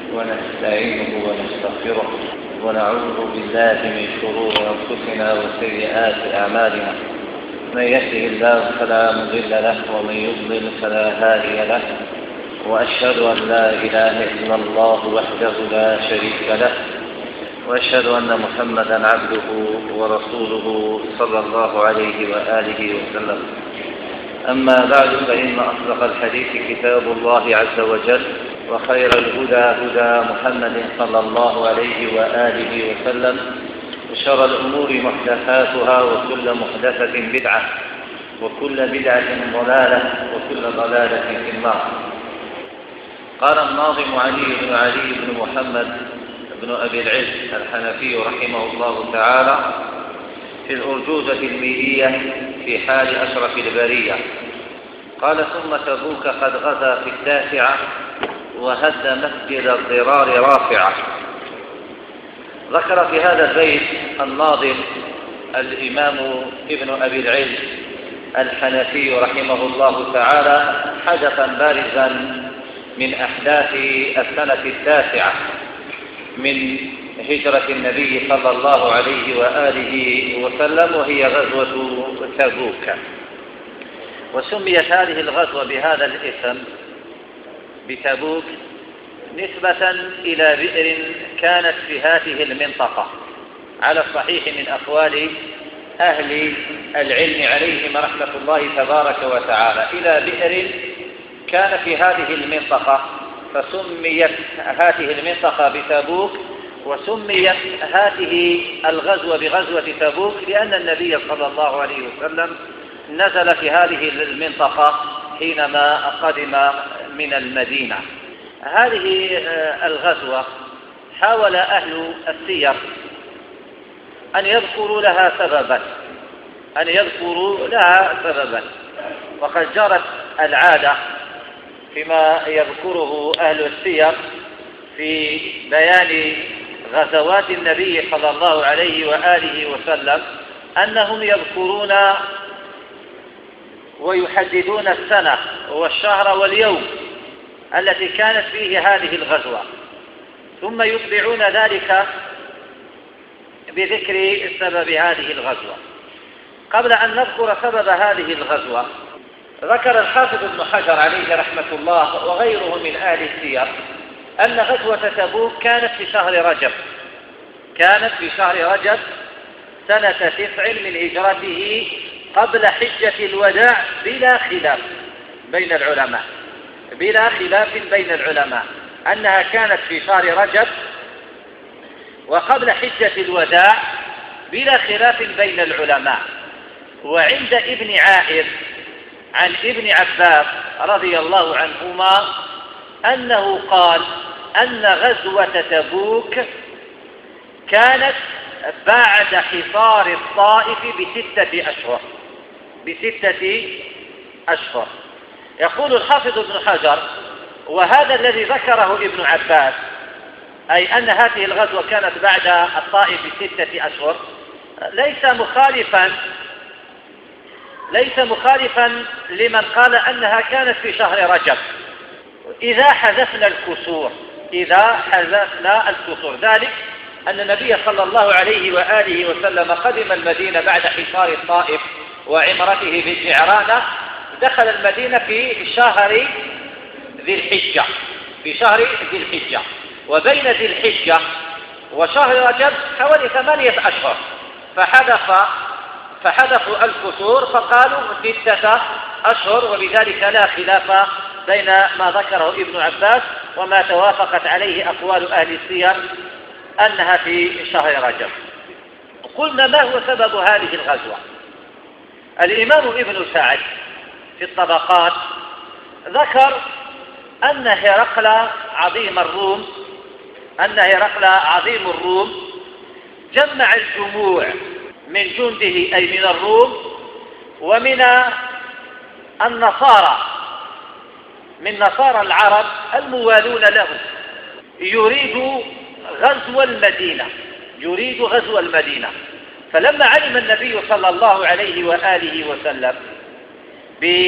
ونستعينه ونستغفره ونعوذ بالله من شرور أنفسنا وسيئات أعمالنا. من يهده الله فلا مضل له ومن يضلل فلا هادي له، وأشهد أن لا إله إلا الله وحده لا شريك له، وأشهد أن محمدا عبده ورسوله صلى الله عليه وآله وسلم. أما بعد، فإن أصدق الحديث كتاب الله عز وجل، وخير الهدى هدى محمد صلى الله عليه وآله وسلم، وشر الأمور محدثاتها، وكل محدثة بدعة، وكل بدعة ضلالة، وكل ضلالة في النار. قال الناظم علي بن محمد بن أبي العز الحنفي رحمه الله تعالى في الأرجوزة الميرية في حال أشرف البرية، قال: ثم تبوك قد غزا في التاسعة، وهد مسجد الضرار رافعة. ذكر في هذا البيت الناظم الإمام ابن أبي العز الحنفي رحمه الله تعالى حدثا بارزا من أحداث السنة التاسعة من هجرة النبي صلى الله عليه وآله وسلم، وهي غزوة تبوك. وسميت هذه الغزوة بهذا الاسم بتبوك نسبة إلى بئر كانت في هذه المنطقة، على الصحيح من أقوال أهل العلم عليهم رحمة الله تبارك وتعالى، إلى بئر كان في هذه المنطقة، فسميت هذه المنطقة بتبوك، وسميت هذه الغزوة بغزوة تبوك لأن النبي صلى الله عليه وسلم نزل في هذه المنطقة حينما قدم من المدينة. هذه الغزوة حاول أهل السير أن يذكروا لها سببا، وقد جرت العادة فيما يذكره أهل السير في بيان غزوات النبي صلى الله عليه وآله وسلم أنهم يذكرون ويحددون السنة والشهر واليوم التي كانت فيه هذه الغزوة، ثم يتبعون ذلك بذكر سبب هذه الغزوة. قبل أن نذكر سبب هذه الغزوة، ذكر الحافظ ابن حجر عليه رحمة الله وغيره من أهل السير أن غزوة تبوك كانت في شهر رجب سنة 9 من هجرته قبل حجة الوداع، بلا خلاف بين العلماء أنها كانت في شهر رجب وقبل حجة الوداع، بلا خلاف بين العلماء. وعند ابن عائر عن ابن عباس رضي الله عنهما أنه قال أن غزوة تبوك كانت بعد حصار الطائف ب6 أشهر. يقول الحافظ ابن حجر: وهذا الذي ذكره ابن عباس، أي أن هذه الغزوة كانت بعد الطائف ب6 أشهر، ليس مخالفا لمن قال أنها كانت في شهر رجب، إذا حذفنا الكسور، ذلك أن النبي صلى الله عليه وآله وسلم قدم المدينة بعد حصار الطائف وعمرته بالجعرانة، دخل المدينة في شهر ذي الحجة، وبين ذي الحجة وشهر رجب حوالي 8 أشهر، فحذفوا الكسور فقالوا 6 أشهر، وبذلك لا خلاف بين ما ذكره ابن عباس وما توافقت عليه أقوال أهل السير أنها في شهر رجب. قلنا: ما هو سبب هذه الغزوة؟ الإمام ابن سعد في الطبقات ذكر أن هرقل عظيم الروم جمع الجموع من جنده، أي من الروم ومن النصارى، من نصارى العرب الموالون له، يريد غزو المدينة. فلما علم النبي صلى الله عليه وآله وسلم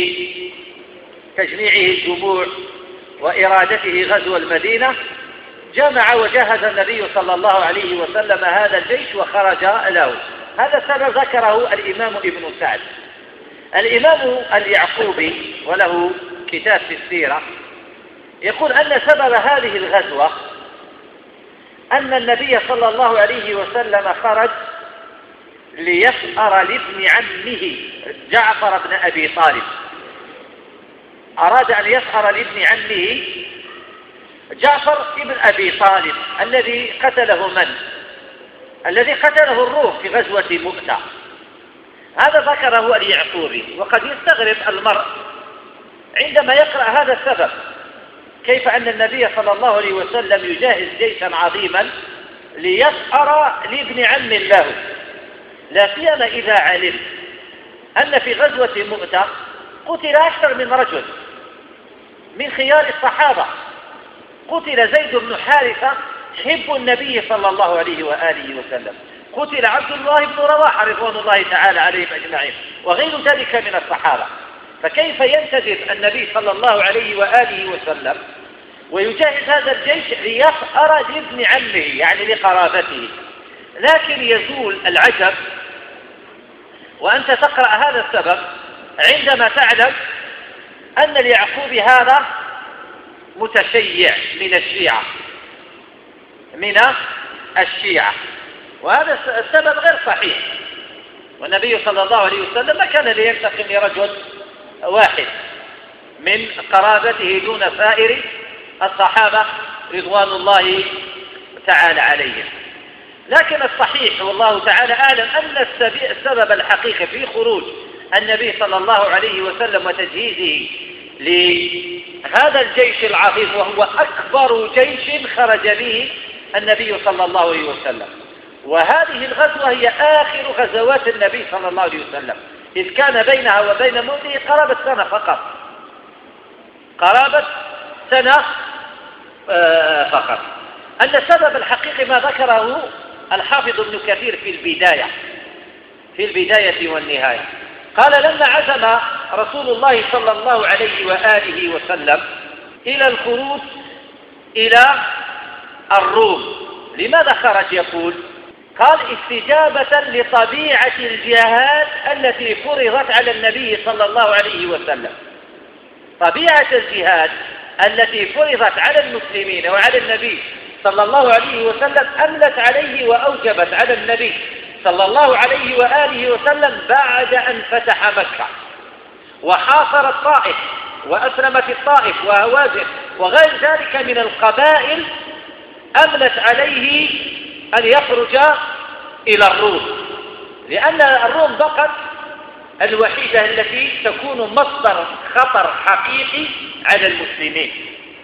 بتجميعه الجموع وإرادته غزو المدينة، جمع وجهز النبي صلى الله عليه وسلم هذا الجيش وخرج له. هذا السبب ذكره الإمام ابن سعد. الإمام اليعقوبي وله كتاب في السيرة يقول أن سبب هذه الغزوة أن النبي صلى الله عليه وسلم خرج ليسأر لابن عمه جعفر بن أبي طالب. أراد أن يسأر لابن عمه جعفر بن أبي طالب الذي قتله من؟ الذي قتله الروم في غزوة مؤتة. هذا ذكره اليعقوبي. وقد يستغرب المرء عندما يقرأ هذا السبب، كيف أن النبي صلى الله عليه وسلم يجهز جيشا عظيما ليسأر لابن عم له، لا سيما إذا علم أن في غزوة مؤتة قتل أكثر من رجل من خيار الصحابة. قتل زيد بن حارثة حب النبي صلى الله عليه وآله وسلم، قتل عبد الله بن رواحة رضوان الله تعالى عليهم أجمعين، وغير ذلك من الصحابة. فكيف ينتدب النبي صلى الله عليه وآله وسلم ويجهز هذا الجيش ليسأر لابن عمه يعني لقرابته؟ لكن يزول العجب وأنت تقرأ هذا السبب عندما تعلم أن اليعقوبي هذا متشيع من الشيعة، وهذا السبب غير صحيح. والنبي صلى الله عليه وسلم ما كان لينتقم لرجل واحد من قرابته دون سائر الصحابة رضوان الله تعالى عليهم. لكن الصحيح والله تعالى أعلم أن السبب الحقيقي في خروج النبي صلى الله عليه وسلم وتجهيزه لهذا الجيش العظيم، وهو أكبر جيش خرج به النبي صلى الله عليه وسلم. وهذه الغزوة هي آخر غزوات النبي صلى الله عليه وسلم، إذ كان بينها وبين موته قرابة سنة فقط، قرابة سنة فقط. أن السبب الحقيقي ما ذكره الحافظ ابن كثير في البداية والنهاية. قال: لما عزم رسول الله صلى الله عليه وآله وسلم إلى الخروج إلى الروم، لماذا خرج؟ يقول: قال: استجابة لطبيعة الجهاد التي فرضت على النبي صلى الله عليه وسلم. طبيعة الجهاد التي فرضت على المسلمين وعلى النبي صلى الله عليه وسلم أملت عليه وأوجبت على النبي صلى الله عليه وآله وسلم بعد أن فتح مكة وحاصر الطائف وأسلمت الطائف وهوازن وغير ذلك من القبائل، أملت عليه أن يخرج إلى الروم، لأن الروم بقت الوحيدة التي تكون مصدر خطر حقيقي على المسلمين،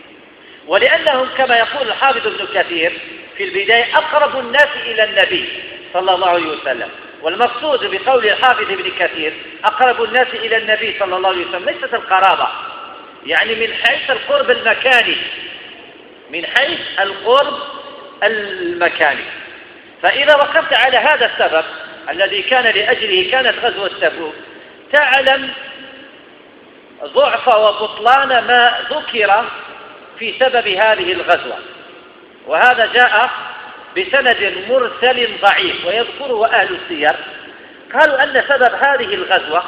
ولأنهم كما يقول الحافظ ابن كثير في البداية أقرب الناس إلى النبي صلى الله عليه وسلم. والمقصود بقول الحافظ ابن كثير أقرب الناس إلى النبي صلى الله عليه وسلم ليست القرابة، يعني من حيث القرب المكاني، من حيث القرب المكاني. فإذا وقفت على هذا السبب الذي كان لأجله كانت غزوة تبوك تعلم ضعف وبطلان ما ذكر في سبب هذه الغزوة. وهذا جاء بسند مرسل ضعيف، ويذكره أهل السير. قالوا أن سبب هذه الغزوة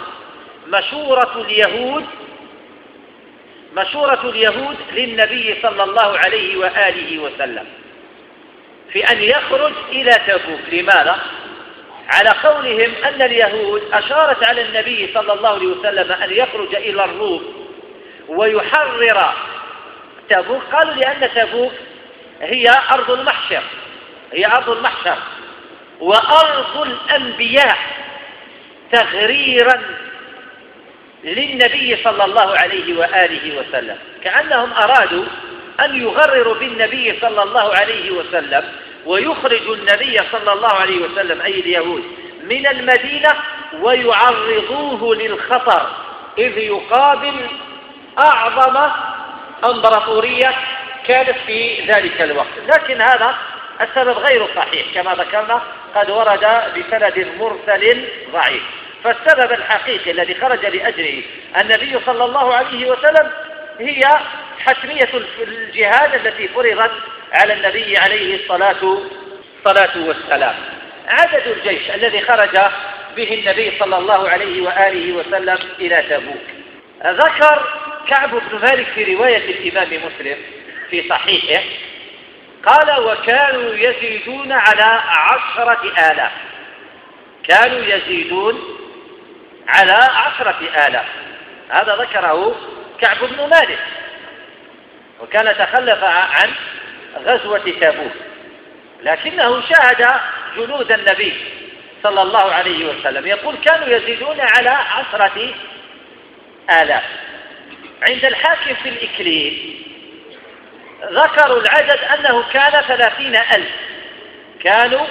مشورة اليهود للنبي صلى الله عليه وآله وسلم في أن يخرج إلى تبوك. لماذا؟ على قولهم أن اليهود أشارت على النبي صلى الله عليه وسلم أن يخرج إلى الروم ويحرر تبوك. قالوا لأن تبوك هي أرض المحشر وأرض الأنبياء تغريرا للنبي صلى الله عليه وآله وسلم، كأنهم أرادوا أن يغرروا بالنبي صلى الله عليه وسلم ويخرجوا النبي صلى الله عليه وسلم أي اليهود من المدينة ويعرضوه للخطر، إذ يقابل أعظم إمبراطورية كانت في ذلك الوقت. لكن هذا السبب غير صحيح كما ذكرنا، قد ورد بسند مرسل ضعيف. فالسبب الحقيقي الذي خرج لأجله النبي صلى الله عليه وسلم هي حتمية الجهاد التي فرضت على النبي عليه الصلاة والسلام. عدد الجيش الذي خرج به النبي صلى الله عليه وآله وسلم إلى تبوك، ذكر كعب بن مالك في رواية الإمام مسلم في صحيحه قال: وكانوا يزيدون على 10,000. كانوا يزيدون على 10,000. هذا ذكره كعب بن مالك، وكان تخلف عن غزوة تبوك، لكنه شاهد جنود النبي صلى الله عليه وسلم. يقول: كانوا يزيدون على 10,000. عند الحاكم في الإكليل ذكروا العدد أنه كان 30,000. كانوا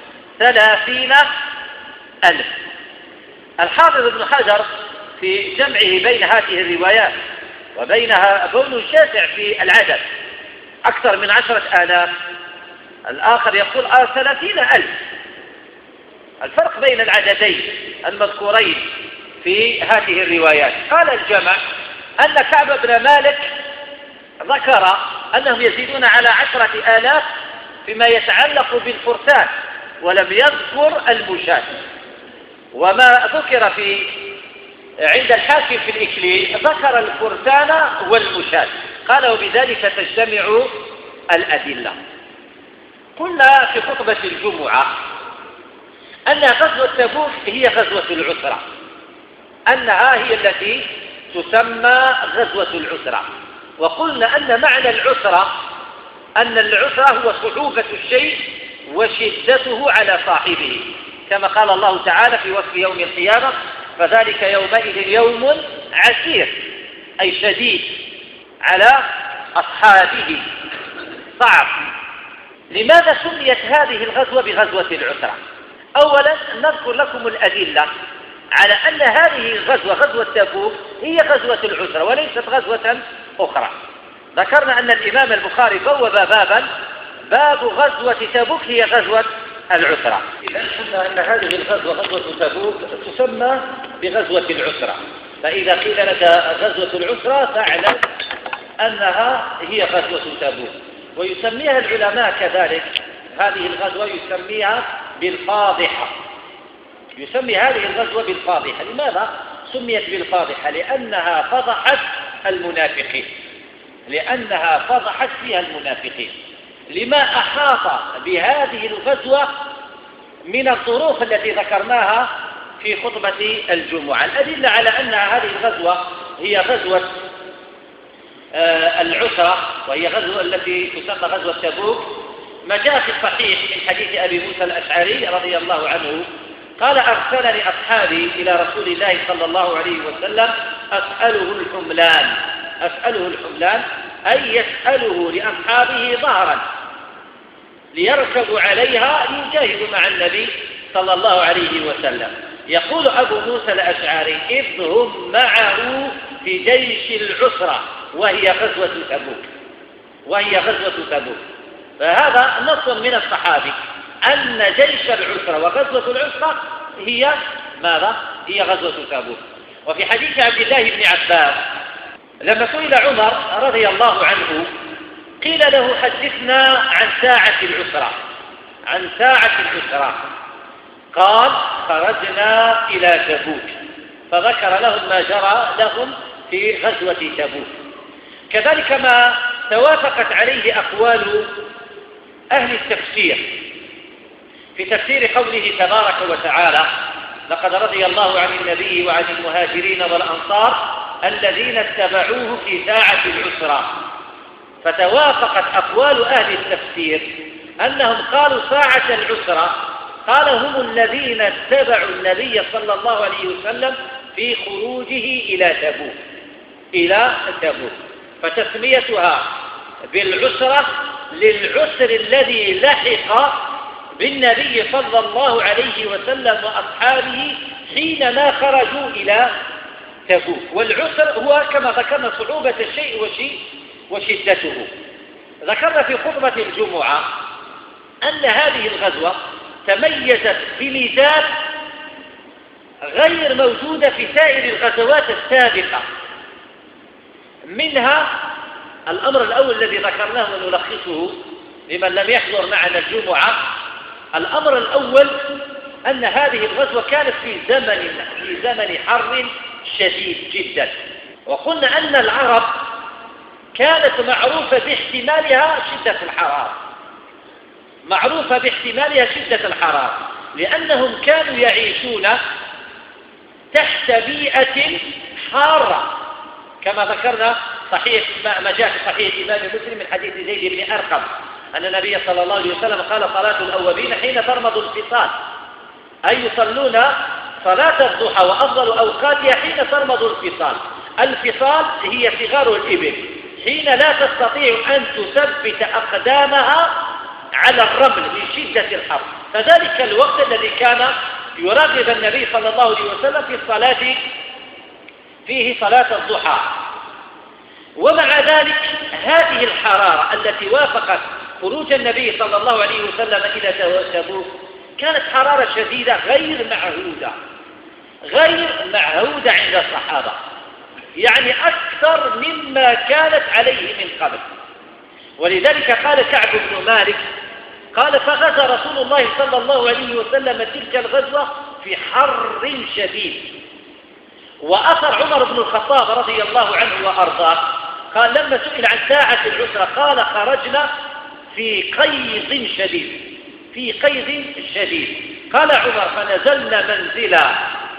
30,000. الحافظ ابن حجر في جمعه بين هذه الروايات وبينها بون شاسع في العدد، أكثر من 10,000. الآخر يقول 30,000. الفرق بين العددين المذكورين في هذه الروايات. قال الجمع أن كعب بن مالك ذكر أنهم يزيدون على 10,000 فيما يتعلق بالفرسان، ولم يذكر المشاة. وما ذكر عند الحاكم في الإكليل ذكر الفرسان والمشاة، قال: وبذلك تجتمع الأدلة. قلنا في خطبة الجمعة أن غزوة تبوك هي غزوة العسرة، أنها هي التي تسمى غزوة العسرة. وقلنا أن معنى العسرة أن العسرة هو صعوبة الشيء وشدته على صاحبه، كما قال الله تعالى في وصف يوم القيامة: فذلك يومئذ يوم عسير، أي شديد على أصحابه، صعب. لماذا سميت هذه الغزوة بغزوة العسرة؟ أولا نذكر لكم الأدلة على أن هذه الغزوة، غزوة تبوك، هي غزوة العسرة وليست غزوة أخرى. ذكرنا أن الإمام البخاري بوب بابا: باب غزوة تبوك هي غزوة العسرة. إذا قلنا أن هذه الغزوة غزوة تبوك تسمى بغزوة العسرة، فإذا قيل لك غزوة العسرة فاعلم أنها هي غزوة تبوك. ويسميها العلماء كذلك هذه الغزوة يسميها بالفاضحة، يسمي هذه الغزوة بالفاضحة. لماذا سميت بالفاضحة؟ لأنها فضحت المنافقين، لأنها فضحت فيها المنافقين لما أحاط بهذه الغزوة من الظروف التي ذكرناها في خطبة الجمعة. الأدلة على أن هذه الغزوة هي غزوة العسرة، وهي غزوة التي تسمى غزوة تبوك، ما جاء في الصحيح من حديث أبي موسى الأشعري رضي الله عنه قال: أرسلني أصحابي إلى رسول الله صلى الله عليه وسلم أسأله الحملان، أي يسأله لأصحابه ظهرا ليركبوا عليها ليجاهدوا مع النبي صلى الله عليه وسلم. يقول أبو موسى الأشعري: إذ هم معه في جيش العسرة وهي غزوة تبوك. فهذا نص من الصحابي أن جيش العسرة وغزوة العسرة هي ماذا؟ هي غزوة تبوك. وفي حديث عبد الله بن عباس لما سئل عمر رضي الله عنه قيل له: حدثنا عن ساعة العسرة. قال: خرجنا إلى تبوك، فذكر لهم ما جرى لهم في غزوة تبوك. كذلك ما توافقت عليه أقوال أهل التفسير في تفسير قوله تبارك وتعالى: لقد رضي الله عن النبي وعن المهاجرين والأنصار الذين اتبعوه في ساعة العسرة. فتوافقت أقوال أهل التفسير أنهم قالوا ساعة العسرة، قال هم الذين اتبعوا النبي صلى الله عليه وسلم في خروجه إلى تبوك. فتسميتها بالعسرة للعسر الذي لحق بالنبي صلى الله عليه وسلم وأصحابه حينما خرجوا إلى تبوك. والعسر هو كما ذكرنا صعوبة الشيء وشدته. ذكرنا في خطبة الجمعة أن هذه الغزوة تميزت بميزات غير موجودة في سائر الغزوات السابقة. منها الأمر الأول الذي ذكرناه ونلخصه لمن لم يحضر معنا الجمعة. الأمر الأول أن هذه الغزوة كانت في زمن حر شديد جدا، وقلنا أن العرب كانت معروفة باحتمالها شدة الحرارة، معروفة باحتمالها شدة الحرارة، لأنهم كانوا يعيشون تحت بيئة حارة، كما ذكرنا ما جاء في صحيح الإمام مسلم من حديث زيد بن أرقم أن النبي صلى الله عليه وسلم قال: صلاة الأوابين حين ترمض الفصال، أي يصلون صلاة الضحى وأفضل أوقاتها حين ترمض الفصال. الفصال هي صغار الإبل حين لا تستطيع أن تثبت أقدامها على الرمل من شدة الحر، فذلك الوقت الذي كان يراقب النبي صلى الله عليه وسلم في الصلاة فيه صلاة الضحى. ومع ذلك هذه الحرارة التي وافقت خروج النبي صلى الله عليه وسلم إلى تبوك كانت حرارة شديدة غير معهودة عند الصحابة، يعني أكثر مما كانت عليه من قبل. ولذلك قال كعب بن مالك قال: فغزا رسول الله صلى الله عليه وسلم تلك الغزوة في حر شديد. وأثر عمر بن الخطاب رضي الله عنه وأرضاه قال لما سئل عن ساعة العسرة قال: خرجنا في قيظ شديد. قال عمر: فنزلنا منزلا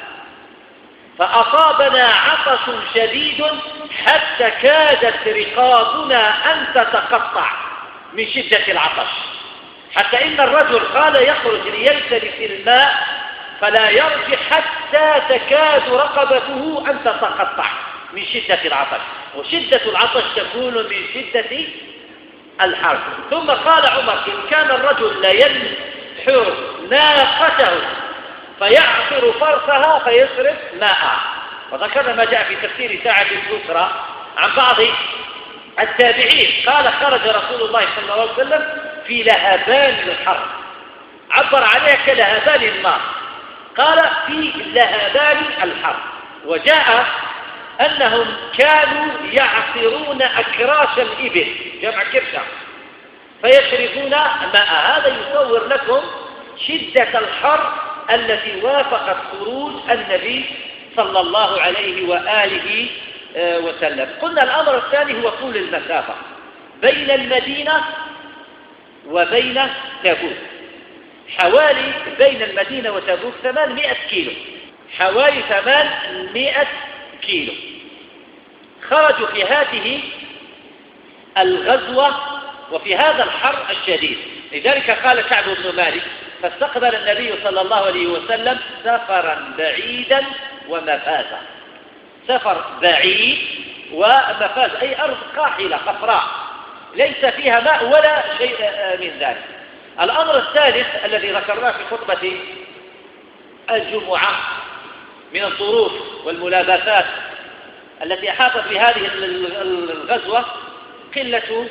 فأصابنا عطش شديد حتى كادت رقابنا أن تتقطع من شدة العطش، حتى إن الرجل قال يخرج ليلتمس الماء فلا يرجع حتى تكاد رقبته أن تتقطع من شدة العطش، وشدة العطش تكون من شدة الحر. ثم قال عمر: إن كان الرجل لينحر ناقته فيعصر فرسها فيصرف ماء. وذكرنا ما جاء في تفسير ساعة اليسرى عن بعض التابعين قال: خرج رسول الله صلى الله عليه وسلم في لهبان الحر، عبر عليها كلهبان النار، قال في لهبان الحر. وجاء أنهم كانوا يعصرون أكراش الإبل جمع كرشة فيشربون ماء. هذا يصور لكم شدة الحر التي وافقت خروج النبي صلى الله عليه وآله وسلم. قلنا الأمر الثاني هو طول المسافة بين المدينة وبين تبوك، حوالي بين المدينة وتبوك 800 كيلو، حوالي 800 كيلو. خرجوا في هذه الغزوة وفي هذا الحر الشديد، لذلك قال كعب بن مالك: فاستقبل النبي صلى الله عليه وسلم سفرا بعيدا ومفازا. سفر بعيد ومفاز أي أرض قاحلة قفراء ليس فيها ماء ولا شيء من ذلك. الأمر الثالث الذي ذكرناه في خطبة الجمعة من الظروف والملابسات التي أحاطت بهذه الغزوة قلة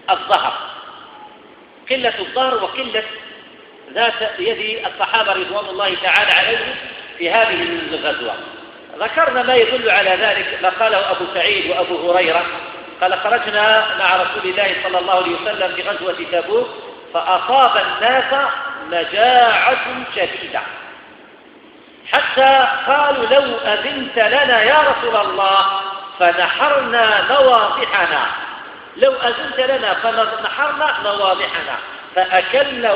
الظهر وقلة ذات يد الصحابة رضوان الله تعالى عليهم في هذه الغزوة. ذكرنا ما يدل على ذلك ما قاله أبو سعيد وأبو هريرة قال: خرجنا مع رسول الله صلى الله عليه وسلم في غزوة تبوك فأصاب الناس مجاعة شديدة حتى قالوا: لو أذنت لنا يا رسول الله فنحرنا نواضحنا، لو أذنت لنا فنحرنا نواضحنا فأكلنا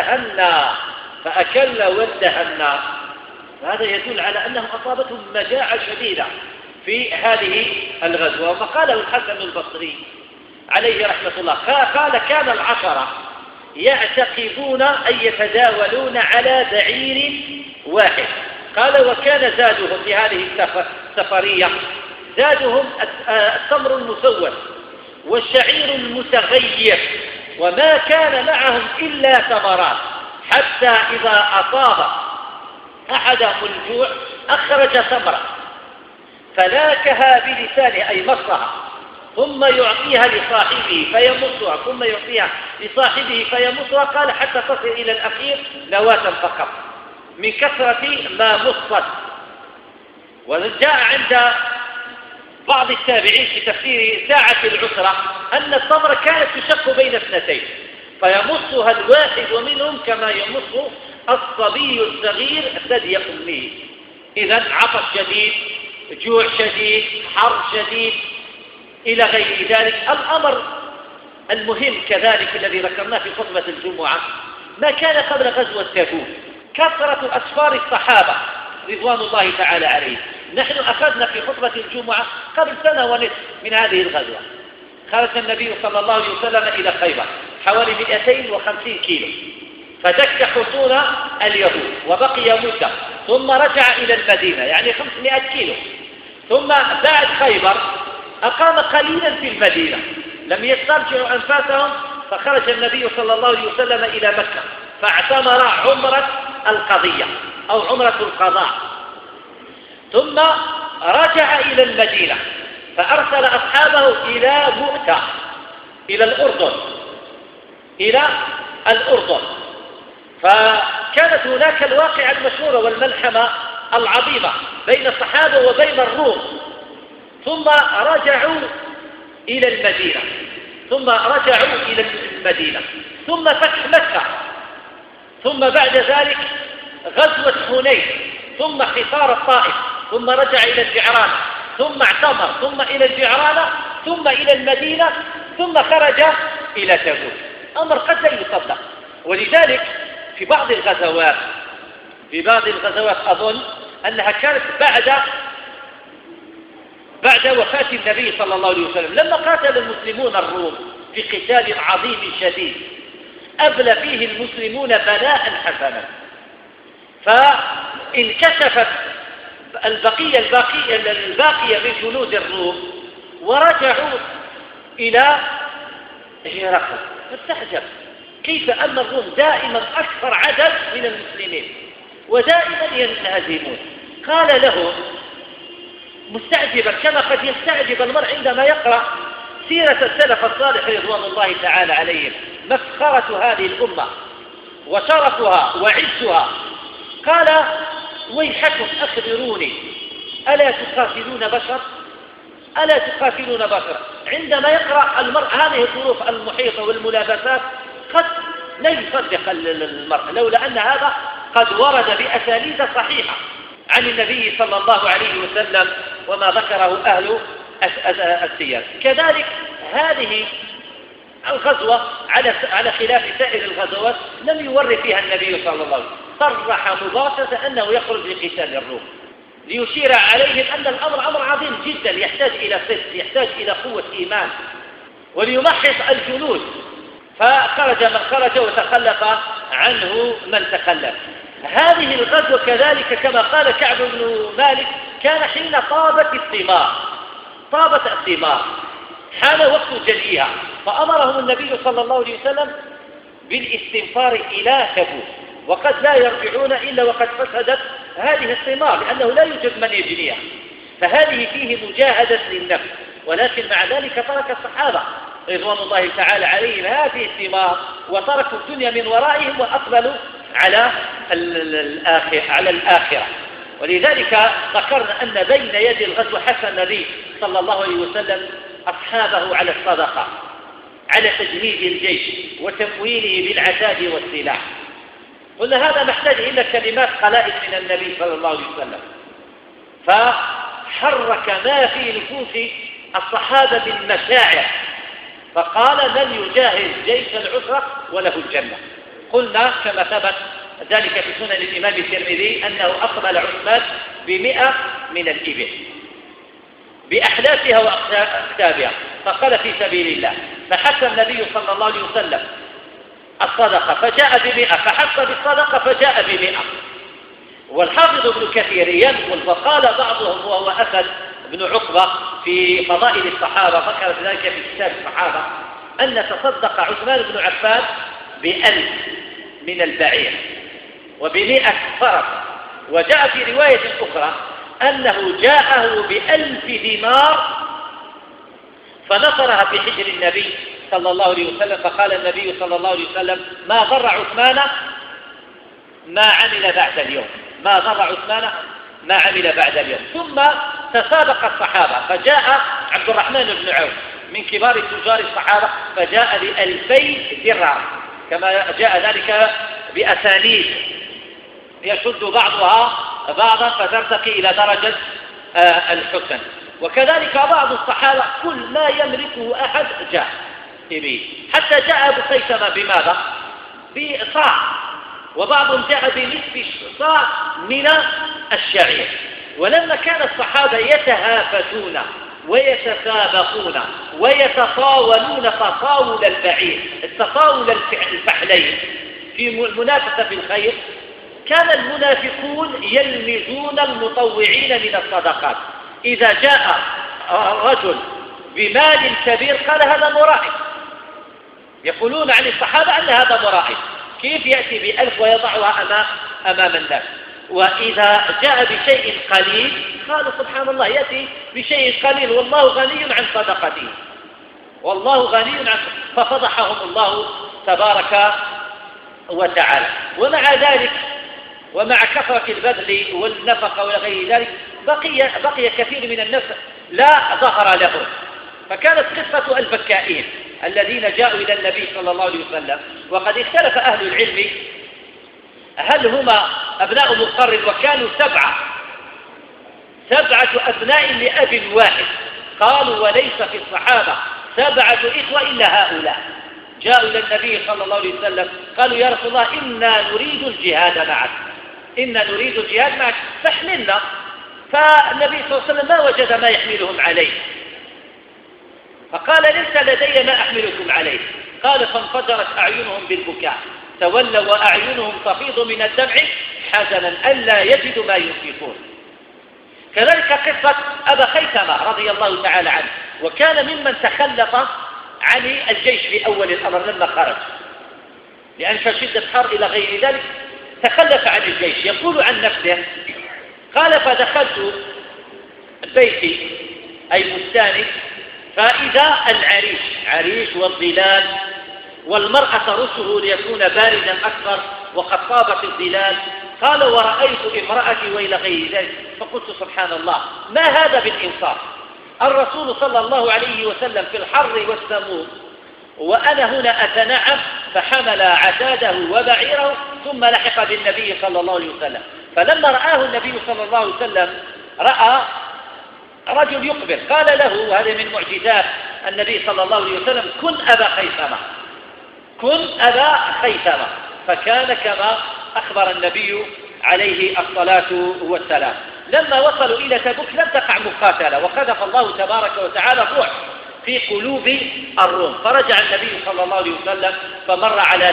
وادهنا. هذا يدل على أنهم أصابتهم مجاعة شديدة في هذه الغزوة. وقاله الحسن البصري عليه رحمة الله قال: كان العشرة يعتقدون أن يتداولون على بعير واحد. قال: وكان زادهم في هذه السفرية زادهم التمر المسود والشعير المتغير، وما كان معهم إلا ثمرات، حتى إذا أصاب أحدهم الجوع أخرج ثمرة فلاكها بلسانه أي مصها ثم يعطيها لصاحبه فيمصها ثم يعطيها لصاحبه فيمصها، قال: حتى تصل إلى الأخير نواة فقط من كثرة ما مصت. وجاء عند بعض التابعين في تفسير ساعة العسرة أن التمر كانت تشق بين اثنتين فيمصها الواحد منهم كما يمص الصبي الصغير ثدي أمه. إذن عطش شديد، جوع شديد، حر شديد إلى غير ذلك. الأمر المهم كذلك الذي ذكرناه في خطبة الجمعة ما كان قبل غزوة تبوك، كثرة أسفار الصحابة رضوان الله تعالى عليهم. نحن أخذنا في خطبة الجمعة قبل سنة ونصف من هذه الغزوة، خرج النبي صلى الله عليه وسلم إلى خيبر حوالي 250 كيلو، فدك حصون اليهود وبقي مدة، ثم رجع إلى المدينة يعني 500 كيلو، ثم بعد خيبر أقام قليلا في المدينة، لم يسترجعوا أنفاسهم، فخرج النبي صلى الله عليه وسلم إلى مكة فاعتمر عمرة القضية أو عمرة القضاء، ثم رجع إلى المدينة فأرسل أصحابه إلى مؤتة إلى الأردن، فكانت هناك الواقعة المشهورة والملحمة العظيمة بين الصحابة وبين الروم، ثم رجعوا إلى المدينة، ثم فتح مكة، ثم بعد ذلك غزوة حنين، ثم حصار الطائف، ثم رجع إلى الجعرانة، ثم اعتمر، ثم إلى الجعرانة، ثم إلى المدينة، ثم خرج إلى تبوك. أمر قد لا يصدق. ولذلك في بعض الغزوات أظن أنها كانت بعد وفاة النبي صلى الله عليه وسلم، لما قاتل المسلمون الروم في قتال عظيم شديد أبلى فيه المسلمون بلاء حسنا، فانكشفت الباقية من جنود الروم ورجعوا إلى هرقل، فاستعجب كيف أن الروم دائما أكثر عدد من المسلمين ودائما ينهزمون. قال له مستعجبا كما قد يستعجب المرء عندما يقرأ سيرة السلف الصالح رضوان الله تعالى عليهم، مفخرة هذه الأمة وشرفها وعزها، قال ويحكم أخبروني ألا تقاتلون بشر؟ عندما يقرأ المرء هذه الظروف المحيطة والملابسات قد لا يصدق المرء، لولا أن هذا قد ورد بأساليب صحيحة عن النبي صلى الله عليه وسلم وما ذكره أهل السير. كذلك هذه الغزوة على خلاف سائر الغزوات لم يور فيها النبي صلى الله عليه وسلم، صرح مباشرة أنه يخرج لقتال الروم ليشير عليهم أن الأمر أمر عظيم جدا يحتاج إلى صدق، يحتاج إلى قوة إيمان، وليمحص الجنود، فخرج من خرج وتخلف عنه من تخلف. هذه الغزوة كذلك كما قال كعب بن مالك كان حين طابت الثمار حان وقت جليها، فأمرهم النبي صلى الله عليه وسلم بالاستنفار إلى تبوك، وقد لا يرجعون إلا وقد فسدت هذه الثمار لأنه لا يوجد من يجنيها، فهذه فيه مجاهدة للنفس. ولكن مع ذلك ترك الصحابة رضوان الله تعالى عليهم هذه الثمار وتركوا الدنيا من ورائهم وأقبلوا على الآخرة. ولذلك ذكرنا أن بين يدي الغزو حث النبي صلى الله عليه وسلم أصحابه على الصدقة، على تجهيز الجيش وتمويله بالعتاد والسلاح. قلنا هذا محتاج إلى كلمات قلائل من النبي صلى الله عليه وسلم، فحرك ما في نفوس الصحابة بالمشاعر، فقال من يجاهز جيش العسرة وله الجنة. قلنا كما ثبت ذلك في سنن الإمام الترمذي أنه أقبل عثمان ب100 من الإبل بأحلافها وأكتابها فقال في سبيل الله، فحث النبي صلى الله عليه وسلم الصدقة فجاء ب100، فحث بالصدقة فجاء ب100. والحافظ ابن كثير ينقل وقال بعضهم وهو أسد بن عقبة في فضائل الصحابة ذكر ذلك في كتاب الصحابة أن تصدق عثمان بن عفان ب1000 من البعير وب100 فرس. وجاء في رواية أخرى أنه جاءه ب1000 دينار فنصرها في حجر النبي صلى الله عليه وسلم، فقال النبي صلى الله عليه وسلم ما ضر عثمان ما عمل بعد اليوم، ثم تسابق الصحابة، فجاء عبد الرحمن بن عوف من كبار تجار الصحابة فجاء ب2000 درهم، كما جاء ذلك بأسانيد يشد بعضها بعضا فترتقي إلى درجة الحسن. وكذلك بعض الصحابة كل ما يملكه أحد جاء به، حتى جاء أبو خيثمة بماذا؟ بصاع، وبعضهم جاء بنصف صاع من الشعير. ولما كان الصحابة يتهافتون ويتسابقون ويتطاولون تطاول البعير، التطاول الفحلين في المنافسة في الخير، كان المنافقون يلمزون المطوعين من الصدقات. إذا جاء رجل بمال كبير قال هذا مرائي، يقولون عن الصحابة أن هذا مرائي، كيف يأتي ب1000 ويضعها أمام الناس؟ وإذا جاء بشيء قليل قالوا سبحان الله يأتي بشيء قليل والله غني عن صدقته، والله غني عن، ففضحهم الله تبارك وتعالى. ومع ذلك ومع كثرة البذل والنفقة وغير ذلك بقي كثير من الناس لا ظهر لهم. فكانت قصة البكائين الذين جاءوا إلى النبي صلى الله عليه وسلم، وقد اختلف أهل العلم هل هما أبناء مقرن، وكانوا 7 أبناء لأب واحد. قالوا وليس في الصحابة 7 إخوة إلا هؤلاء. جاءوا إلى النبي صلى الله عليه وسلم قالوا يا رسول الله إنا نريد الجهاد معك، إنا نريد الجهاد معك فاحملنا. فالنبي صلى الله عليه وسلم ما وجد ما يحملهم عليه، فقال ليس لدي ما أحملكم عليه. قال فانفجرت أعينهم بالبكاء، تولوا وأعينهم تفيض من الدمع حزنا ألا يجدوا ما ينفقون. كذلك قصة أبا خيثمة رضي الله تعالى عنه، وكان ممن تخلف عن الجيش في أول الأمر لما خرج، لأن شدة حر إلى غير ذلك تخلف عن الجيش. يقول عن نفسه قال فدخلت بيتي أي بستاني فإذا عريش والظلال، والمرأة ترشه ليكون باردا أكثر وقد طابت الظلال. قال ورأيت امرأتي وإلى غير ذلك، فقلت سبحان الله ما هذا بالإنصاف؟ الرسول صلى الله عليه وسلم في الحر والسموم وأنا هنا أتنعم، فحمل عتاده وبعيره ثم لحق بالنبي صلى الله عليه وسلم. فلما رآه النبي صلى الله عليه وسلم رأى رجل يقبل، قال له، وهذا من معجزات النبي صلى الله عليه وسلم، كن أبا خيثمة، كن أبا خيثمة. فكان كما أخبر النبي عليه الصلاة والسلام. لما وصلوا إلى تبوك لم تقع مقاتلة، وقذف الله تبارك وتعالى الروح في قلوب الروم، فرجع النبي صلى الله عليه وسلم فمر على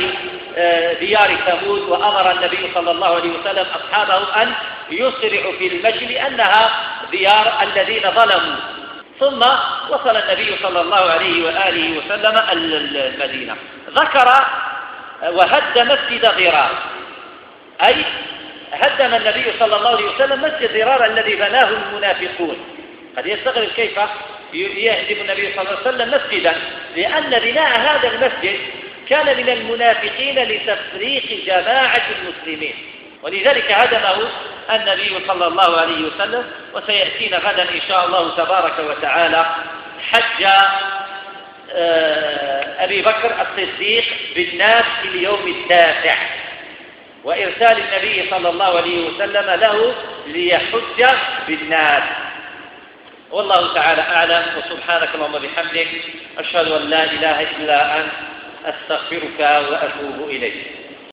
ديار ثمود، وأمر النبي صلى الله عليه وسلم أصحابه أن يسرعوا في المشي لأنها ديار الذين ظلموا. ثم وصل النبي صلى الله عليه وآله وسلم المدينة. ذكر وهد مسجد ضرار، أي هدم النبي صلى الله عليه وسلم مسجد ضرار الذي بناه المنافقون. قد يستغرب كيف يهدم النبي صلى الله عليه وسلم مسجدا، لأن بناء هذا المسجد كان من المنافقين لتفريق جماعة المسلمين، ولذلك هدمه النبي صلى الله عليه وسلم. وسيأتينا غدا إن شاء الله تبارك وتعالى حج أبي بكر الصديق بالناس في اليوم 9، وإرسال النبي صلى الله عليه وسلم له ليحج بالناس. والله تعالى أعلم، وسبحانك اللهم وبحمدك أشهد أن لا إله إلا أنت أستغفرك وأتوب إليك.